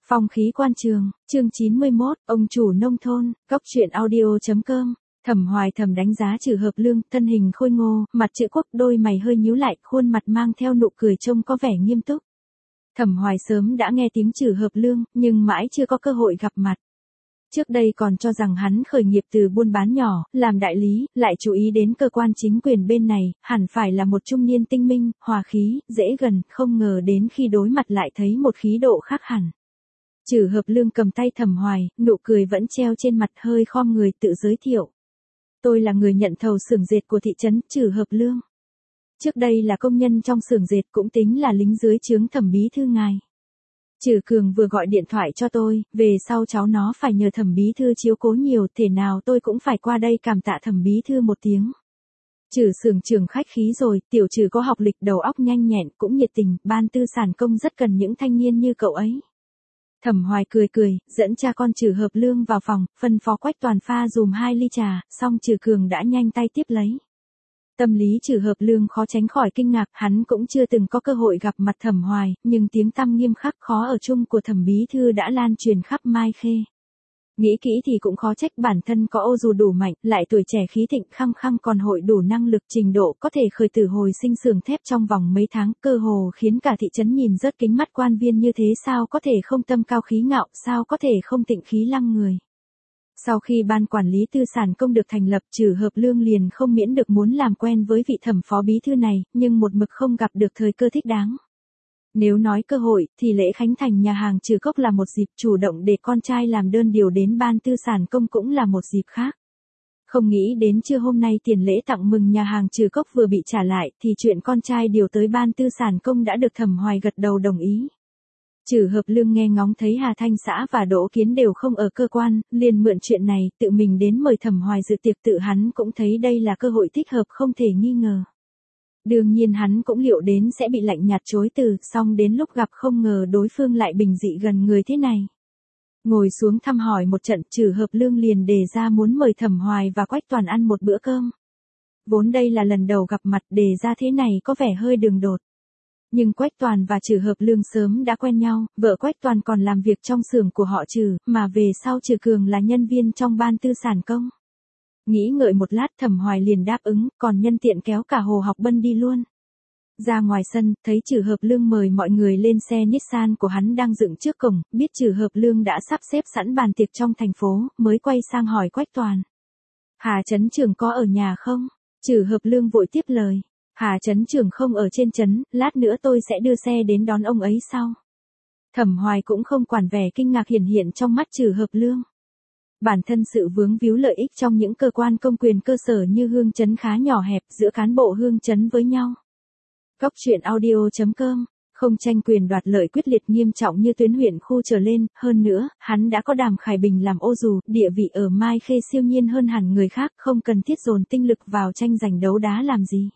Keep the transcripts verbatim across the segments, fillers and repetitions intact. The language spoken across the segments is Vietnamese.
Phong khí quan trường, chương chín mươi mốt, ông chủ nông thôn, góc truyện audio.com. Thẩm Hoài thầm đánh giá Trử Hợp Lương, thân hình khôi ngô, mặt chữ quốc, đôi mày hơi nhíu lại, khuôn mặt mang theo nụ cười trông có vẻ nghiêm túc. Thẩm Hoài sớm đã nghe tiếng Trử Hợp Lương, nhưng mãi chưa có cơ hội gặp mặt. Trước đây còn cho rằng hắn khởi nghiệp từ buôn bán nhỏ, làm đại lý, lại chú ý đến cơ quan chính quyền bên này, hẳn phải là một trung niên tinh minh, hòa khí, dễ gần, không ngờ đến khi đối mặt lại thấy một khí độ khác hẳn. Trử Hợp Lương cầm tay Thẩm Hoài, nụ cười vẫn treo trên mặt, hơi khom người tự giới thiệu. Tôi là người nhận thầu xưởng dệt của thị trấn Trử Hợp Lương. Trước đây là công nhân trong xưởng dệt, cũng tính là lính dưới trướng Thẩm bí thư ngài. Trử Cường vừa gọi điện thoại cho tôi, về sau cháu nó phải nhờ Thẩm bí thư chiếu cố nhiều, thể nào tôi cũng phải qua đây cảm tạ Thẩm bí thư một tiếng. Trử xưởng trưởng khách khí rồi, tiểu Trử có học lịch, đầu óc nhanh nhẹn, cũng nhiệt tình, ban tư sản công rất cần những thanh niên như cậu ấy. Thẩm Hoài cười cười, dẫn cha con Trử Hợp Lương vào phòng, phân phó Quách Toàn pha dùm hai ly trà, xong Trử Cường đã nhanh tay tiếp lấy. Tâm lý Trử Hợp Lương khó tránh khỏi kinh ngạc, hắn cũng chưa từng có cơ hội gặp mặt Thẩm Hoài, nhưng tiếng tăm nghiêm khắc khó ở chung của Thẩm bí thư đã lan truyền khắp Mai Khê. Nghĩ kỹ thì cũng khó trách bản thân có ô dù đủ mạnh, lại tuổi trẻ khí thịnh, khăng khăng còn hội đủ năng lực, trình độ có thể khởi tử hồi sinh xưởng thép trong vòng mấy tháng, cơ hồ khiến cả thị trấn nhìn rớt kính mắt quan viên như thế, sao có thể không tâm cao khí ngạo, sao có thể không tịnh khí lăng người. Sau khi ban quản lý tư sản công được thành lập, Trử Hợp Lương liền không miễn được muốn làm quen với vị Thẩm phó bí thư này, nhưng một mực không gặp được thời cơ thích đáng. Nếu nói cơ hội, thì lễ khánh thành nhà hàng Trừ Cốc là một dịp, chủ động để con trai làm đơn điều đến ban tư sản công cũng là một dịp khác. Không nghĩ đến trưa hôm nay tiền lễ tặng mừng nhà hàng Trừ Cốc vừa bị trả lại, thì chuyện con trai điều tới ban tư sản công đã được Thẩm Hoài gật đầu đồng ý. Trử Hợp Lương nghe ngóng thấy Hà Thanh xã và Đỗ Kiến đều không ở cơ quan, liền mượn chuyện này, tự mình đến mời Thẩm Hoài dự tiệc, tự hắn cũng thấy đây là cơ hội thích hợp không thể nghi ngờ. Đương nhiên hắn cũng liệu đến sẽ bị lạnh nhạt chối từ, song đến lúc gặp không ngờ đối phương lại bình dị gần người thế này. Ngồi xuống thăm hỏi một trận, Trử Hợp Lương liền đề ra muốn mời Thẩm Hoài và Quách Toàn ăn một bữa cơm. Vốn đây là lần đầu gặp mặt, đề ra thế này có vẻ hơi đường đột. Nhưng Quách Toàn và Trử Hợp Lương sớm đã quen nhau, vợ Quách Toàn còn làm việc trong xưởng của họ Trử, mà về sau Trử Cường là nhân viên trong ban tư sản công. Nghĩ ngợi một lát, Thẩm Hoài liền đáp ứng, còn nhân tiện kéo cả Hồ Học Bân đi luôn. Ra ngoài sân, thấy Trử Hợp Lương mời mọi người lên xe Nissan của hắn đang dựng trước cổng, biết Trử Hợp Lương đã sắp xếp sẵn bàn tiệc trong thành phố, mới quay sang hỏi Quách Toàn. Hà trấn trưởng có ở nhà không? Trử Hợp Lương vội tiếp lời. Hà trấn trưởng không ở trên trấn, lát nữa tôi sẽ đưa xe đến đón ông ấy sau. Thẩm Hoài cũng không quản vẻ kinh ngạc hiển hiện trong mắt Trử Hợp Lương. Bản thân sự vướng víu lợi ích trong những cơ quan công quyền cơ sở như Hương Trấn khá nhỏ hẹp giữa cán bộ Hương Trấn với nhau. Góc truyện audio.com, không tranh quyền đoạt lợi quyết liệt nghiêm trọng như tuyến huyện khu trở lên, hơn nữa, hắn đã có Đàm Khải Bình làm ô dù, địa vị ở Mai Khê siêu nhiên hơn hẳn người khác, không cần thiết dồn tinh lực vào tranh giành đấu đá làm gì.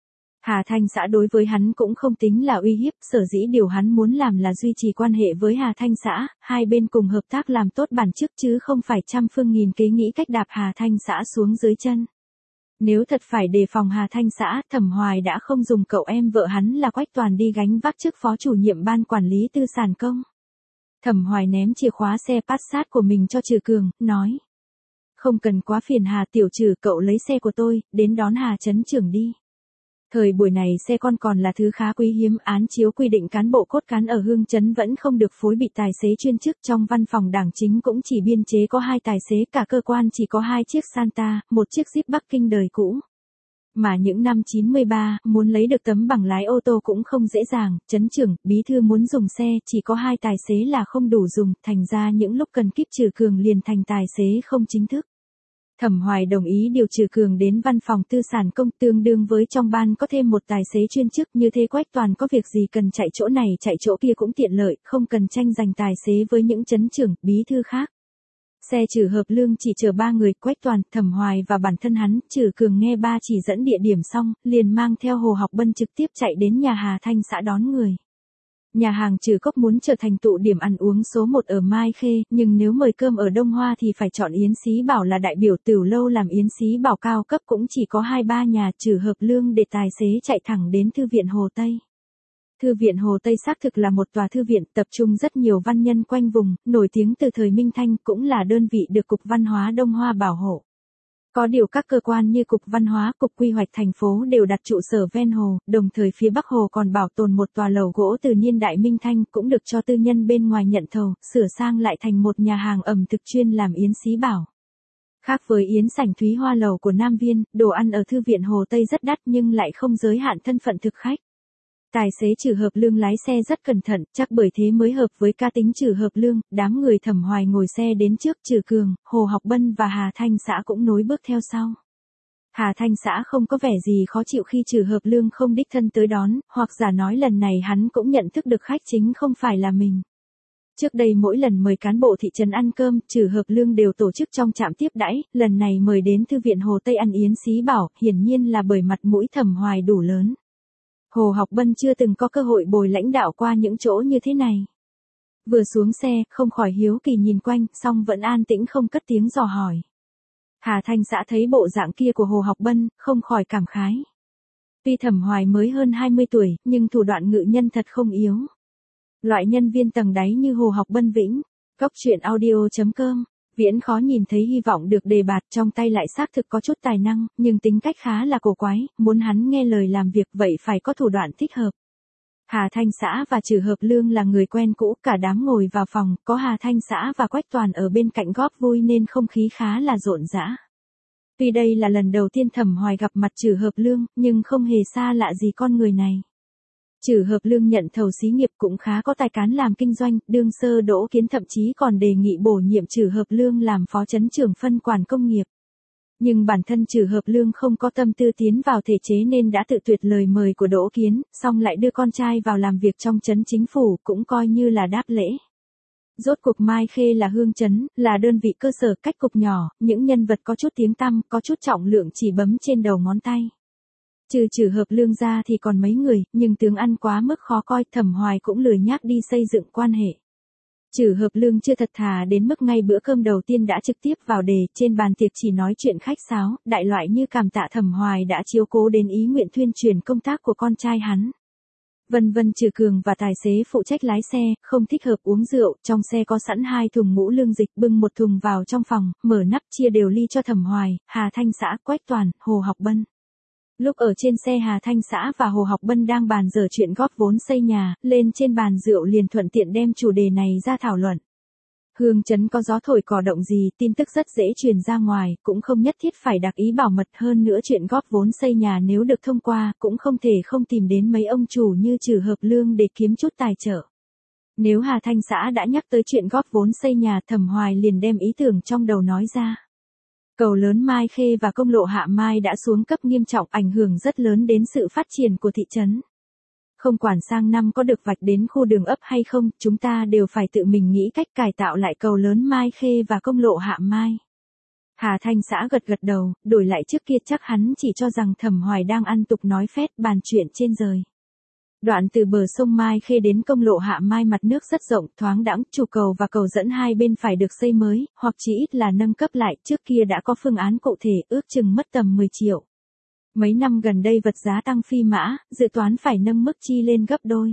Hà Thanh xã đối với hắn cũng không tính là uy hiếp, sở dĩ điều hắn muốn làm là duy trì quan hệ với Hà Thanh xã, hai bên cùng hợp tác làm tốt bản chức chứ không phải trăm phương nghìn kế nghĩ cách đạp Hà Thanh xã xuống dưới chân. Nếu thật phải đề phòng Hà Thanh xã, Thẩm Hoài đã không dùng cậu em vợ hắn là Quách Toàn đi gánh vác chức phó chủ nhiệm ban quản lý tư sản công. Thẩm Hoài ném chìa khóa xe Passat của mình cho Trử Cường, nói. Không cần quá phiền Hà tiểu Trử, cậu lấy xe của tôi, đến đón Hà trấn trưởng đi. Thời buổi này xe con còn là thứ khá quý hiếm, án chiếu quy định cán bộ cốt cán ở Hương Trấn vẫn không được phối bị tài xế chuyên chức, trong văn phòng đảng chính cũng chỉ biên chế có hai tài xế, cả cơ quan chỉ có hai chiếc Santa, một chiếc Jeep Bắc Kinh đời cũ. Mà những năm chín mươi ba, muốn lấy được tấm bằng lái ô tô cũng không dễ dàng, trấn trưởng, bí thư muốn dùng xe, chỉ có hai tài xế là không đủ dùng, thành ra những lúc cần kíp Trử Cường liền thành tài xế không chính thức. Thẩm Hoài đồng ý điều Trử Cường đến văn phòng tư sản công, tương đương với trong ban có thêm một tài xế chuyên chức, như thế Quách Toàn có việc gì cần chạy chỗ này chạy chỗ kia cũng tiện lợi, không cần tranh giành tài xế với những trấn trưởng, bí thư khác. Xe Trử Hợp Lương chỉ chở ba người, Quách Toàn, Thẩm Hoài và bản thân hắn. Trử Cường nghe ba chỉ dẫn địa điểm xong, liền mang theo Hồ Học Bân trực tiếp chạy đến nhà Hà Thanh xã đón người. Nhà hàng Trừ Cốc muốn trở thành tụ điểm ăn uống số một ở Mai Khê, nhưng nếu mời cơm ở Đông Hoa thì phải chọn Yến Xí Bảo là đại biểu, Tửu Lâu làm Yến Xí Bảo cao cấp cũng chỉ có hai ba nhà. Trử Hợp Lương để tài xế chạy thẳng đến thư viện Hồ Tây. Thư viện Hồ Tây xác thực là một tòa thư viện tập trung rất nhiều văn nhân quanh vùng, nổi tiếng từ thời Minh Thanh, cũng là đơn vị được Cục Văn hóa Đông Hoa bảo hộ. Có điều các cơ quan như Cục Văn hóa, Cục Quy hoạch thành phố đều đặt trụ sở ven hồ, đồng thời phía Bắc Hồ còn bảo tồn một tòa lầu gỗ từ niên đại Minh Thanh cũng được cho tư nhân bên ngoài nhận thầu, sửa sang lại thành một nhà hàng ẩm thực chuyên làm yến xí bảo. Khác với yến sảnh Thúy Hoa lầu của Nam Viên, đồ ăn ở Thư viện Hồ Tây rất đắt nhưng lại không giới hạn thân phận thực khách. Tài xế Trử Hợp Lương lái xe rất cẩn thận, chắc bởi thế mới hợp với cá tính Trử Hợp Lương, đám người Thẩm Hoài ngồi xe đến trước Trử Cường, Hồ Học Bân và Hà Thanh Xã cũng nối bước theo sau. Hà Thanh Xã không có vẻ gì khó chịu khi Trử Hợp Lương không đích thân tới đón, hoặc giả nói lần này hắn cũng nhận thức được khách chính không phải là mình. Trước đây mỗi lần mời cán bộ thị trấn ăn cơm, Trử Hợp Lương đều tổ chức trong trạm tiếp đãi, lần này mời đến Thư viện Hồ Tây ăn yến xí bảo, hiển nhiên là bởi mặt mũi Thẩm Hoài đủ lớn. Hồ Học Bân chưa từng có cơ hội bồi lãnh đạo qua những chỗ như thế này. Vừa xuống xe, không khỏi hiếu kỳ nhìn quanh, song vẫn an tĩnh không cất tiếng dò hỏi. Hà Thanh Xã thấy bộ dạng kia của Hồ Học Bân, không khỏi cảm khái. Tuy Thẩm Hoài mới hơn hai mươi tuổi, nhưng thủ đoạn ngự nhân thật không yếu. Loại nhân viên tầng đáy như Hồ Học Bân Vĩnh, Góc Chuyện Audio chấm com, Viễn khó nhìn thấy hy vọng được đề bạt, trong tay lại xác thực có chút tài năng, nhưng tính cách khá là cổ quái, muốn hắn nghe lời làm việc vậy phải có thủ đoạn thích hợp. Hà Thanh Xã và Trử Hợp Lương là người quen cũ, cả đám ngồi vào phòng, có Hà Thanh Xã và Quách Toàn ở bên cạnh góp vui nên không khí khá là rộn rã. Tuy đây là lần đầu tiên Thẩm Hoài gặp mặt Trử Hợp Lương, nhưng không hề xa lạ gì con người này. Trử Hợp Lương nhận thầu xí nghiệp cũng khá có tài cán làm kinh doanh, đương sơ Đỗ Kiến thậm chí còn đề nghị bổ nhiệm Trử Hợp Lương làm phó trấn trưởng phân quản công nghiệp. Nhưng bản thân Trử Hợp Lương không có tâm tư tiến vào thể chế nên đã tự tuyệt lời mời của Đỗ Kiến, xong lại đưa con trai vào làm việc trong trấn chính phủ, cũng coi như là đáp lễ. Rốt cuộc Mai Khê là hương trấn, là đơn vị cơ sở cách cục nhỏ, những nhân vật có chút tiếng tăm, có chút trọng lượng chỉ bấm trên đầu ngón tay. Trừ Trử Hợp Lương ra thì còn mấy người, nhưng tướng ăn quá mức khó coi, Thẩm Hoài cũng lười nhác đi xây dựng quan hệ. Trử Hợp Lương chưa thật thà đến mức ngay bữa cơm đầu tiên đã trực tiếp vào đề, trên bàn tiệc chỉ nói chuyện khách sáo, đại loại như cảm tạ Thẩm Hoài đã chiếu cố đến ý nguyện tuyên truyền công tác của con trai hắn. Vân vân Trử Cường và tài xế phụ trách lái xe, không thích hợp uống rượu, trong xe có sẵn hai thùng ngũ lương dịch, bưng một thùng vào trong phòng, mở nắp chia đều ly cho Thẩm Hoài, Hà Thanh Xã, Quách Toàn, Hồ Học Bân. Lúc ở trên xe Hà Thanh Xã và Hồ Học Bân đang bàn dở chuyện góp vốn xây nhà, lên trên bàn rượu liền thuận tiện đem chủ đề này ra thảo luận. Hương trấn có gió thổi cỏ động gì, tin tức rất dễ truyền ra ngoài, cũng không nhất thiết phải đặc ý bảo mật, hơn nữa chuyện góp vốn xây nhà nếu được thông qua, cũng không thể không tìm đến mấy ông chủ như Trử Hợp Lương để kiếm chút tài trợ. Nếu Hà Thanh Xã đã nhắc tới chuyện góp vốn xây nhà, Thẩm Hoài liền đem ý tưởng trong đầu nói ra. Cầu lớn Mai Khê và công lộ Hạ Mai đã xuống cấp nghiêm trọng, ảnh hưởng rất lớn đến sự phát triển của thị trấn. Không quản sang năm có được vạch đến khu đường ấp hay không, chúng ta đều phải tự mình nghĩ cách cải tạo lại cầu lớn Mai Khê và công lộ Hạ Mai. Hà Thanh Xã gật gật đầu, đổi lại trước kia chắc hắn chỉ cho rằng Thẩm Hoài đang ăn tục nói phét bàn chuyện trên rời. Đoạn từ bờ sông Mai Khê đến công lộ Hạ Mai mặt nước rất rộng, thoáng đãng, trụ cầu và cầu dẫn hai bên phải được xây mới, hoặc chỉ ít là nâng cấp lại, trước kia đã có phương án cụ thể, ước chừng mất tầm mười triệu. Mấy năm gần đây vật giá tăng phi mã, dự toán phải nâng mức chi lên gấp đôi.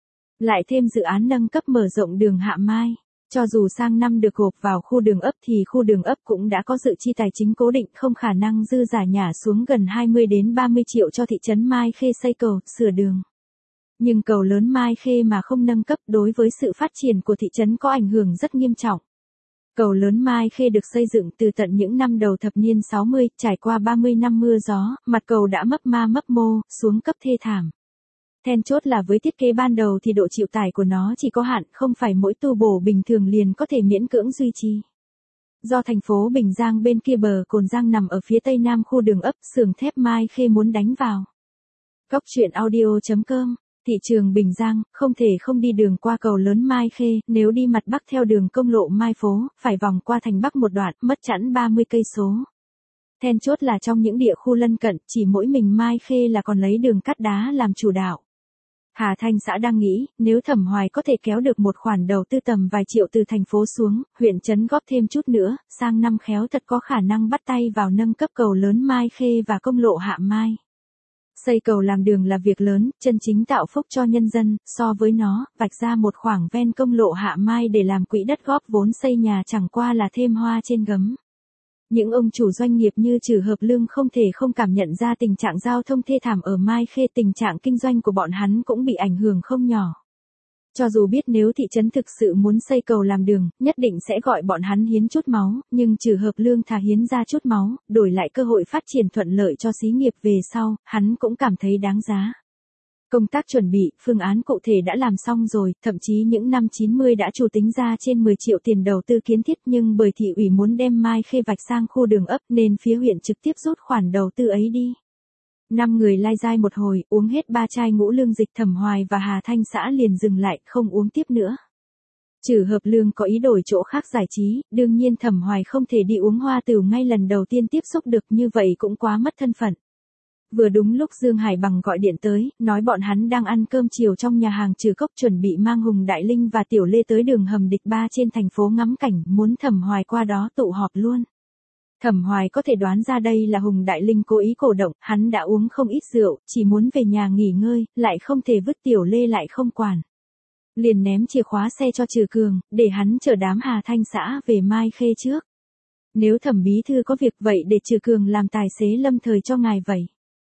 Lại thêm dự án nâng cấp mở rộng đường Hạ Mai. Cho dù sang năm được gộp vào khu đường ấp thì khu đường ấp cũng đã có dự chi tài chính cố định, không khả năng dư giả nhả xuống gần hai mươi đến ba mươi triệu cho thị trấn Mai Khê xây cầu, sửa đường. Nhưng cầu lớn Mai Khê mà không nâng cấp đối với sự phát triển của thị trấn có ảnh hưởng rất nghiêm trọng. Cầu lớn Mai Khê được xây dựng từ tận những năm đầu thập niên sáu mươi, trải qua ba mươi năm mưa gió, mặt cầu đã mấp ma mấp mô, xuống cấp thê thảm. Then chốt là với thiết kế ban đầu thì độ chịu tải của nó chỉ có hạn, không phải mỗi tu bổ bình thường liền có thể miễn cưỡng duy trì. Do thành phố Bình Giang bên kia bờ Cồn Giang nằm ở phía tây nam khu đường ấp, xưởng thép Mai Khê muốn đánh vào. Góc Chuyện Audio chấm com. Thị trường Bình Giang, không thể không đi đường qua cầu lớn Mai Khê, nếu đi mặt bắc theo đường công lộ Mai Phố, phải vòng qua thành Bắc một đoạn, mất chẵn ba mươi cây số. Then chốt là trong những địa khu lân cận, chỉ mỗi mình Mai Khê là còn lấy đường cắt đá làm chủ đạo. Hà Thanh Xã đang nghĩ, nếu Thẩm Hoài có thể kéo được một khoản đầu tư tầm vài triệu từ thành phố xuống, huyện trấn góp thêm chút nữa, sang năm khéo thật có khả năng bắt tay vào nâng cấp cầu lớn Mai Khê và công lộ Hạ Mai. Xây cầu làm đường là việc lớn, chân chính tạo phúc cho nhân dân, so với nó, vạch ra một khoảng ven công lộ Hạ Mai để làm quỹ đất góp vốn xây nhà chẳng qua là thêm hoa trên gấm. Những ông chủ doanh nghiệp như Trử Hợp Lương không thể không cảm nhận ra tình trạng giao thông thê thảm ở Mai Khê, tình trạng kinh doanh của bọn hắn cũng bị ảnh hưởng không nhỏ. Cho dù biết nếu thị trấn thực sự muốn xây cầu làm đường, nhất định sẽ gọi bọn hắn hiến chút máu, nhưng Trử Hợp Lương thà hiến ra chút máu, đổi lại cơ hội phát triển thuận lợi cho xí nghiệp về sau, hắn cũng cảm thấy đáng giá. Công tác chuẩn bị, phương án cụ thể đã làm xong rồi, thậm chí những năm chín mươi đã chủ tính ra trên mười triệu tiền đầu tư kiến thiết, nhưng bởi thị ủy muốn đem Mai Khê vạch sang khu đường ấp nên phía huyện trực tiếp rút khoản đầu tư ấy đi. Năm người lai dai một hồi, uống hết ba chai ngũ lương dịch, Thẩm Hoài và Hà Thanh Xã liền dừng lại, không uống tiếp nữa. Trử Hợp Lương có ý đổi chỗ khác giải trí, đương nhiên Thẩm Hoài không thể đi uống hoa tửu ngay lần đầu tiên tiếp xúc được, như vậy cũng quá mất thân phận. Vừa đúng lúc Dương Hải Bằng gọi điện tới, nói bọn hắn đang ăn cơm chiều trong nhà hàng Trừ Cốc, chuẩn bị mang Hùng Đại Linh và Tiểu Lê tới đường hầm địch ba trên thành phố ngắm cảnh, muốn Thẩm Hoài qua đó tụ họp luôn. Thẩm Hoài có thể đoán ra đây là Hùng Đại Linh cố ý cổ động, hắn đã uống không ít rượu, chỉ muốn về nhà nghỉ ngơi, lại không thể vứt Tiểu Lê lại không quản. Liền ném chìa khóa xe cho Trừ Cường, để hắn chở đám Hà Thanh Xã về Mai Khê trước. Nếu Thẩm bí thư có việc vậy để Trừ Cường làm tài xế lâm thời cho ngài vậy.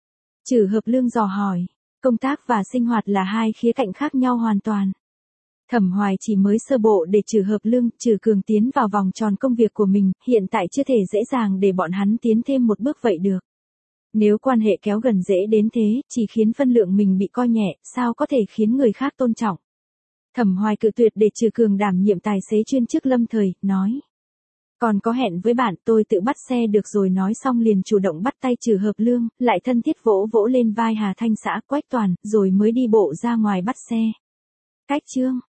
Trử Hợp Lương dò hỏi, công tác và sinh hoạt là hai khía cạnh khác nhau hoàn toàn. Thẩm Hoài chỉ mới sơ bộ để Trử Hợp Lương, Trừ Cường tiến vào vòng tròn công việc của mình, hiện tại chưa thể dễ dàng để bọn hắn tiến thêm một bước vậy được. Nếu quan hệ kéo gần dễ đến thế, chỉ khiến phân lượng mình bị coi nhẹ, sao có thể khiến người khác tôn trọng. Thẩm Hoài cự tuyệt để Trừ Cường đảm nhiệm tài xế chuyên chức lâm thời, nói. Còn có hẹn với bạn, tôi tự bắt xe được rồi, nói xong liền chủ động bắt tay Trử Hợp Lương, lại thân thiết vỗ vỗ lên vai Hà Thanh Xã, Quách Toàn, rồi mới đi bộ ra ngoài bắt xe. Cách chương